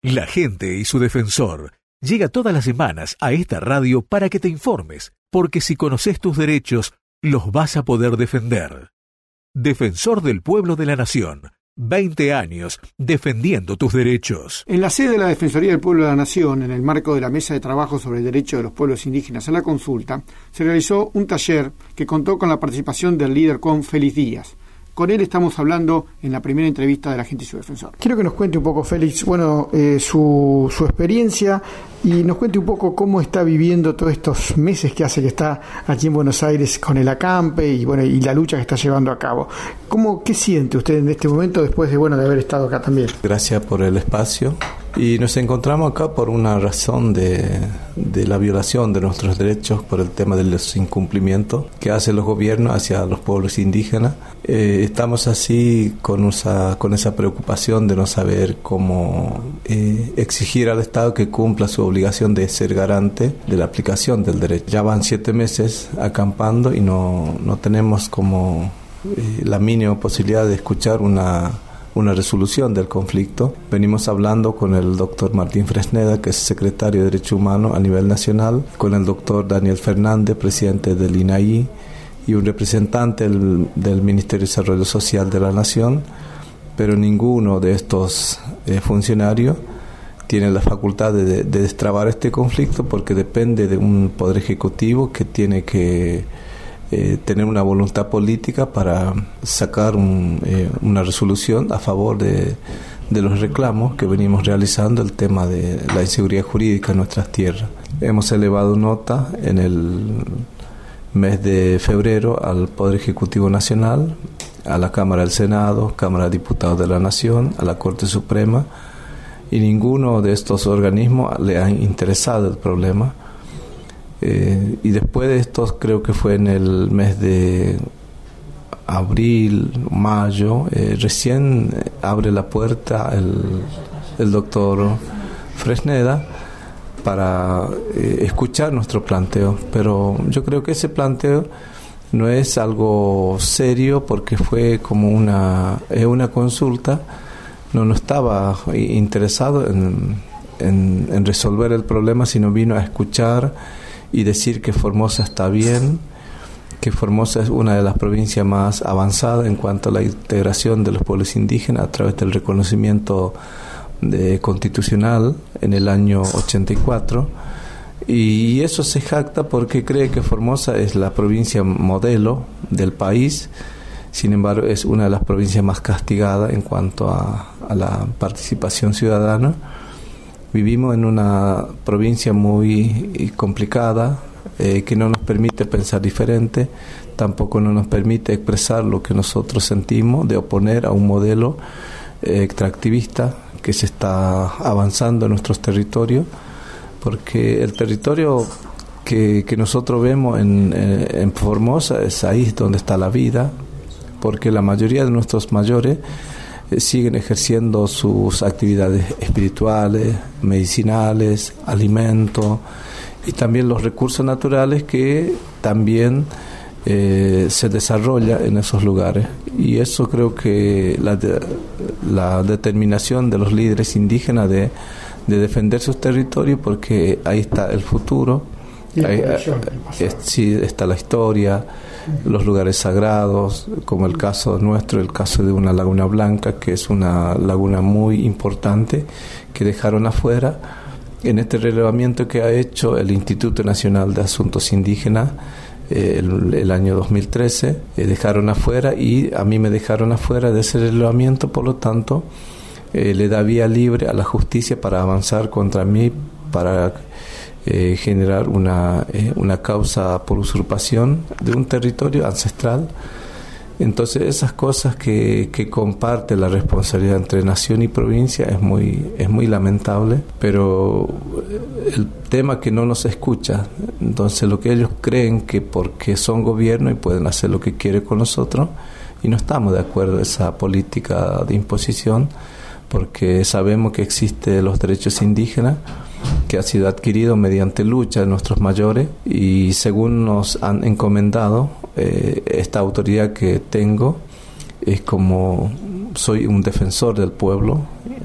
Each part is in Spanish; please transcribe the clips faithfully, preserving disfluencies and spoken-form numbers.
La gente y su defensor llega todas las semanas a esta radio para que te informes, porque si conoces tus derechos, los vas a poder defender. Defensor del Pueblo de la Nación. veinte años defendiendo tus derechos. En la sede de la Defensoría del Pueblo de la Nación, en el marco de la Mesa de Trabajo sobre el Derecho de los Pueblos Indígenas a la Consulta, se realizó un taller que contó con la participación del líder C O N Félix Díaz. Con él estamos hablando en la primera entrevista de La Gente y su Defensor. Quiero que nos cuente un poco, Félix, bueno, eh, su, su experiencia y nos cuente un poco cómo está viviendo todos estos meses que hace que está aquí en Buenos Aires con el acampe y bueno y la lucha que está llevando a cabo. ¿Cómo, qué siente usted en este momento después de bueno de haber estado acá también? Gracias por el espacio. Y nos encontramos acá por una razón de, de la violación de nuestros derechos, por el tema de los incumplimientos que hacen los gobiernos hacia los pueblos indígenas. Eh, estamos así con esa, con esa preocupación de no saber cómo eh, exigir al Estado que cumpla su obligación de ser garante de la aplicación del derecho. Ya van siete meses acampando y no, no tenemos como eh, la mínima posibilidad de escuchar una... una resolución del conflicto. Venimos hablando con el doctor Martín Fresneda, que es secretario de Derecho Humano a nivel nacional, con el doctor Daniel Fernández, presidente del I N A I, y un representante del, del Ministerio de Desarrollo Social de la Nación, pero ninguno de estos eh, funcionarios tiene la facultad de, de, de destrabar este conflicto, porque depende de un poder ejecutivo que tiene que Eh, tener una voluntad política para sacar un, eh, una resolución a favor de, de los reclamos que venimos realizando, el tema de la inseguridad jurídica en nuestras tierras. Hemos elevado nota en el mes de febrero al Poder Ejecutivo Nacional, a la Cámara del Senado, Cámara de Diputados de la Nación, a la Corte Suprema, y ninguno de estos organismos le ha interesado el problema. Eh, y después de esto, creo que fue en el mes de abril, mayo, eh, recién abre la puerta el, el doctor Fresneda para eh, escuchar nuestro planteo. Pero yo creo que ese planteo no es algo serio, porque fue como una, eh, una consulta. No, no estaba interesado en, en, en resolver el problema, sino vino a escuchar y decir que Formosa está bien, que Formosa es una de las provincias más avanzadas en cuanto a la integración de los pueblos indígenas a través del reconocimiento de, constitucional en el año ochenta y cuatro, y eso se jacta porque cree que Formosa es la provincia modelo del país. Sin embargo, es una de las provincias más castigadas en cuanto a, a la participación ciudadana. Vivimos en una provincia muy complicada, eh, que no nos permite pensar diferente, tampoco no nos permite expresar lo que nosotros sentimos, de oponer a un modelo eh, extractivista que se está avanzando en nuestros territorios, porque el territorio que, que nosotros vemos en, en, en Formosa es ahí donde está la vida, porque la mayoría de nuestros mayores siguen ejerciendo sus actividades espirituales, medicinales, alimentos, y también los recursos naturales que también eh, se desarrolla en esos lugares. Y eso creo que la, de, la determinación de los líderes indígenas de, de defender sus territorios, porque ahí está el futuro, ahí, es, sí, está la historia, los lugares sagrados, como el caso nuestro, el caso de una laguna blanca, que es una laguna muy importante que dejaron afuera en este relevamiento que ha hecho el Instituto Nacional de Asuntos Indígenas eh, el, el año dos mil trece. Eh, dejaron afuera, y a mí me dejaron afuera de ese relevamiento, por lo tanto eh, le da vía libre a la justicia para avanzar contra mí, para Eh, generar una, eh, una causa por usurpación de un territorio ancestral. Entonces esas cosas que, que comparte la responsabilidad entre nación y provincia es muy, es muy lamentable, pero el tema que no nos escucha. Entonces lo que ellos creen que porque son gobierno y pueden hacer lo que quieren con nosotros, y no estamos de acuerdo a esa política de imposición, porque sabemos que existen los derechos indígenas, que ha sido adquirido mediante lucha de nuestros mayores, y según nos han encomendado, eh, esta autoridad que tengo es como soy un defensor del pueblo,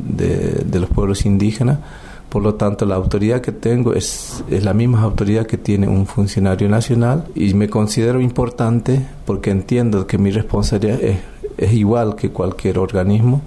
de, de los pueblos indígenas. Por lo tanto, la autoridad que tengo es, es la misma autoridad que tiene un funcionario nacional, y me considero importante porque entiendo que mi responsabilidad es, es igual que cualquier organismo,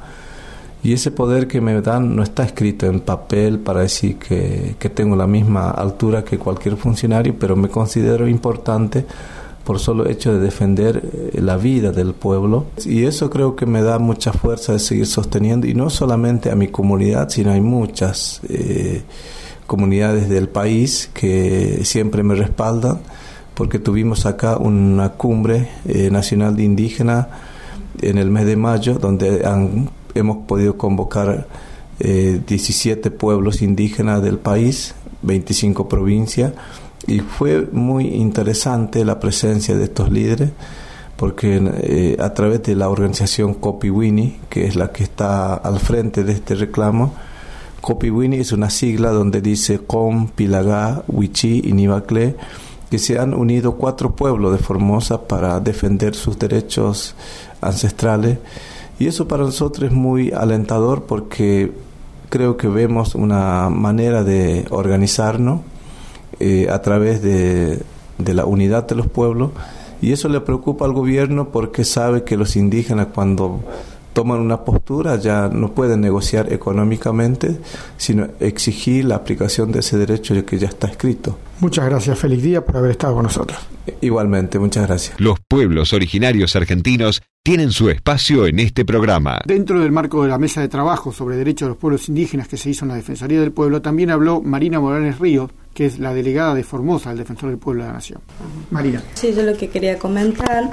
y ese poder que me dan no está escrito en papel para decir que, que tengo la misma altura que cualquier funcionario, pero me considero importante por solo hecho de defender la vida del pueblo, y eso creo que me da mucha fuerza de seguir sosteniendo, y no solamente a mi comunidad, sino hay muchas eh, comunidades del país que siempre me respaldan, porque tuvimos acá una cumbre eh, nacional de indígenas en el mes de mayo, donde han, hemos podido convocar eh, diecisiete pueblos indígenas del país, veinticinco provincias, y fue muy interesante la presencia de estos líderes, porque eh, a través de la organización Copiwini, que es la que está al frente de este reclamo, Copiwini es una sigla donde dice Com, Pilagá, Huichí y Nivacle, que se han unido cuatro pueblos de Formosa para defender sus derechos ancestrales, y eso para nosotros es muy alentador, porque creo que vemos una manera de organizarnos Eh, a través de, de la unidad de los pueblos, y eso le preocupa al gobierno porque sabe que los indígenas, cuando toman una postura, ya no pueden negociar económicamente, sino exigir la aplicación de ese derecho que ya está escrito. Muchas gracias, Félix Díaz, por haber estado con nosotros. Igualmente, muchas gracias. Los pueblos originarios argentinos tienen su espacio en este programa. Dentro del marco de la mesa de trabajo sobre derechos de los pueblos indígenas que se hizo en la Defensoría del Pueblo, también habló Marina Morales Ríos, que es la delegada de Formosa, el Defensor del Pueblo de la Nación. Marina. Sí, yo lo que quería comentar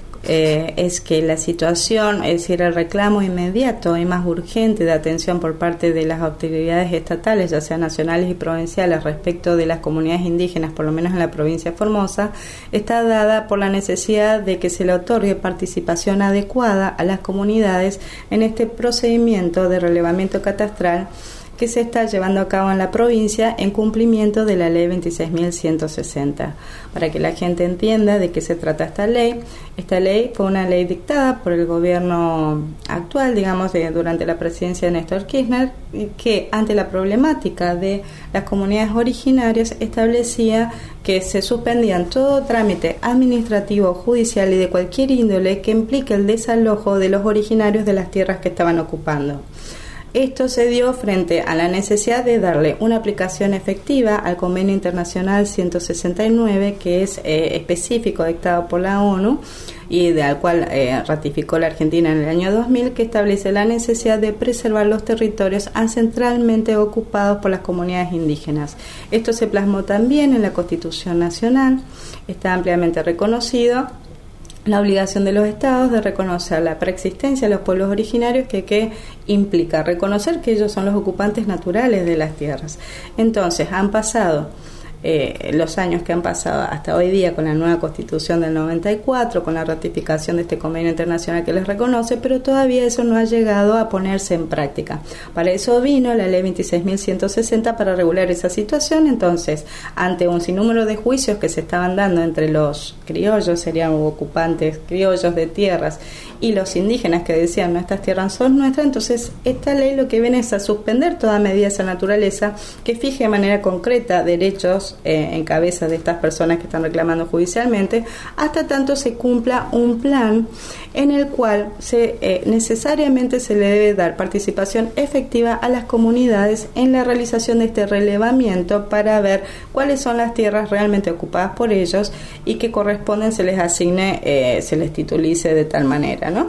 eh, es que la situación, es decir, el reclamo inmediato y más urgente de atención por parte de las autoridades estatales, ya sean nacionales y provinciales, respecto de las comunidades indígenas, por lo menos en la provincia de Formosa, está dada por la necesidad de que se le otorgue participación adecuada a las comunidades en este procedimiento de relevamiento catastral que se está llevando a cabo en la provincia en cumplimiento de la ley veintiséis mil ciento sesenta. Para que la gente entienda de qué se trata esta ley, esta ley fue una ley dictada por el gobierno actual, digamos, de, durante la presidencia de Néstor Kirchner, que ante la problemática de las comunidades originarias establecía que se suspendían todo trámite administrativo, judicial y de cualquier índole que implique el desalojo de los originarios de las tierras que estaban ocupando. Esto se dio frente a la necesidad de darle una aplicación efectiva al Convenio Internacional ciento sesenta y nueve, que es eh, específico, dictado por la ONU y de al cual eh, ratificó la Argentina en el año dos mil, que establece la necesidad de preservar los territorios ancestralmente ocupados por las comunidades indígenas. Esto se plasmó también en la Constitución Nacional, está ampliamente reconocido la obligación de los estados de reconocer la preexistencia de los pueblos originarios, que, que implica reconocer que ellos son los ocupantes naturales de las tierras. Entonces, han pasado eh, los años que han pasado hasta hoy día con la nueva Constitución del noventa y cuatro, con la ratificación de este convenio internacional que les reconoce, pero todavía eso no ha llegado a ponerse en práctica. Para eso vino la ley veintiséis mil ciento sesenta, para regular esa situación. Entonces, ante un sinnúmero de juicios que se estaban dando entre los criollos, serían ocupantes criollos de tierras, y los indígenas que decían no, estas tierras son nuestras, entonces esta ley lo que viene es a suspender toda medida de esa naturaleza que fije de manera concreta derechos eh, en cabeza de estas personas que están reclamando judicialmente, hasta tanto se cumpla un plan en el cual se eh, necesariamente se le debe dar participación efectiva a las comunidades en la realización de este relevamiento, para ver cuáles son las tierras realmente ocupadas por ellos y que corresponden, se les asigne, eh, se les titulice de tal manera, ¿no?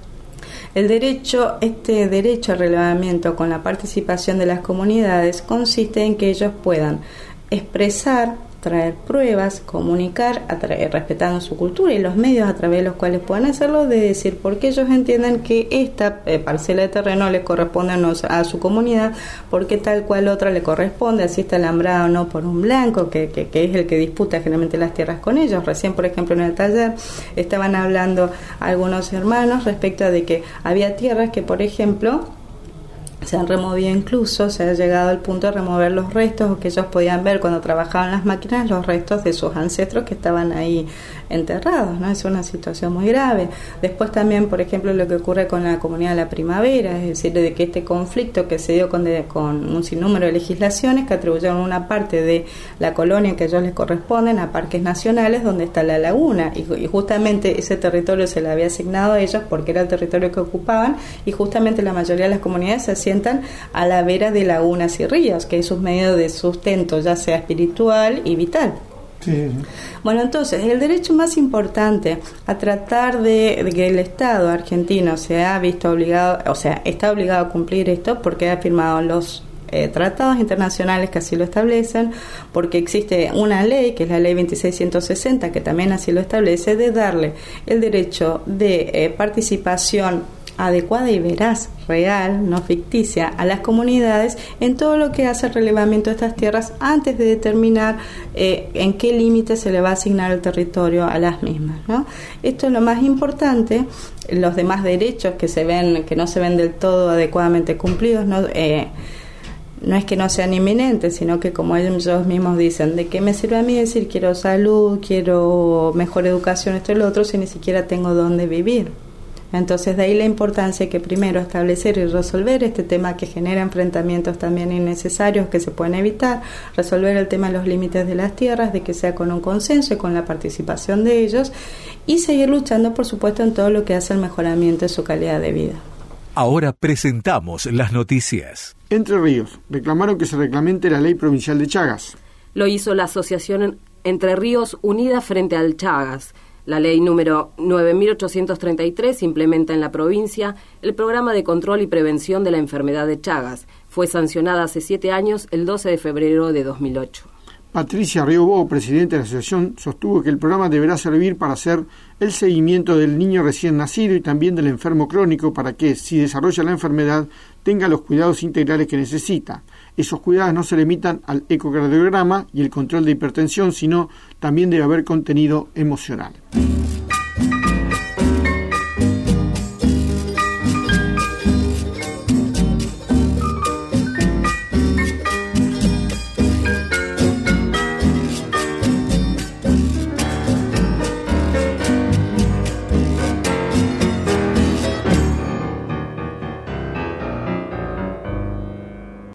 El derecho, este derecho al relevamiento con la participación de las comunidades consiste en que ellos puedan expresar, traer pruebas, comunicar, atraer, respetando su cultura y los medios a través de los cuales puedan hacerlo, de decir por qué ellos entienden que esta eh, parcela de terreno les corresponde a, nos, a su comunidad, porque tal cual otra le corresponde, así está alambrado o no por un blanco, que, que, que es el que disputa generalmente las tierras con ellos. Recién, por ejemplo, en el taller estaban hablando algunos hermanos respecto a de que había tierras que, por ejemplo, Se han removido incluso, se ha llegado al punto de remover los restos, o que ellos podían ver cuando trabajaban las máquinas, los restos de sus ancestros que estaban ahí enterrados, ¿no? Es una situación muy grave. Después también, por ejemplo, lo que ocurre con la comunidad de la primavera, es decir, de que este conflicto que se dio con, de, con un sinnúmero de legislaciones que atribuyeron una parte de la colonia que a ellos les corresponden a parques nacionales donde está la laguna, y, y justamente ese territorio se le había asignado a ellos porque era el territorio que ocupaban, y justamente la mayoría de las comunidades se hacían a la vera de lagunas y ríos, que es un medio de sustento, ya sea espiritual y vital. Sí. Bueno, entonces, el derecho más importante a tratar de, de que el Estado argentino se ha visto obligado, o sea, está obligado a cumplir esto porque ha firmado los eh, tratados internacionales que así lo establecen, porque existe una ley, que es la ley veintiséis ciento sesenta, que también así lo establece, de darle el derecho de eh, participación adecuada y veraz, real, no ficticia, a las comunidades en todo lo que hace el relevamiento de estas tierras antes de determinar eh, en qué límite se le va a asignar el territorio a las mismas, ¿no? Esto es lo más importante. Los demás derechos que se ven, que no se ven del todo adecuadamente cumplidos, no eh, no es que no sean inminentes, sino que, como ellos mismos dicen, ¿de qué me sirve a mí decir quiero salud, quiero mejor educación, esto y lo otro, si ni siquiera tengo dónde vivir? Entonces, de ahí la importancia que primero establecer y resolver este tema que genera enfrentamientos también innecesarios que se pueden evitar, resolver el tema de los límites de las tierras, de que sea con un consenso y con la participación de ellos, y seguir luchando, por supuesto, en todo lo que hace el mejoramiento de su calidad de vida. Ahora presentamos las noticias. Entre Ríos reclamaron que se reglamente la ley provincial de Chagas. Lo hizo la Asociación Entre Ríos Unida frente al Chagas. La ley número nueve mil ochocientos treinta y tres implementa en la provincia el programa de control y prevención de la enfermedad de Chagas. Fue sancionada hace siete años, el doce de febrero de dos mil ocho. Patricia Riobó, presidenta de la asociación, sostuvo que el programa deberá servir para hacer el seguimiento del niño recién nacido y también del enfermo crónico para que, si desarrolla la enfermedad, tenga los cuidados integrales que necesita. Esos cuidados no se limitan al ecocardiograma y el control de hipertensión, sino también debe haber contenido emocional.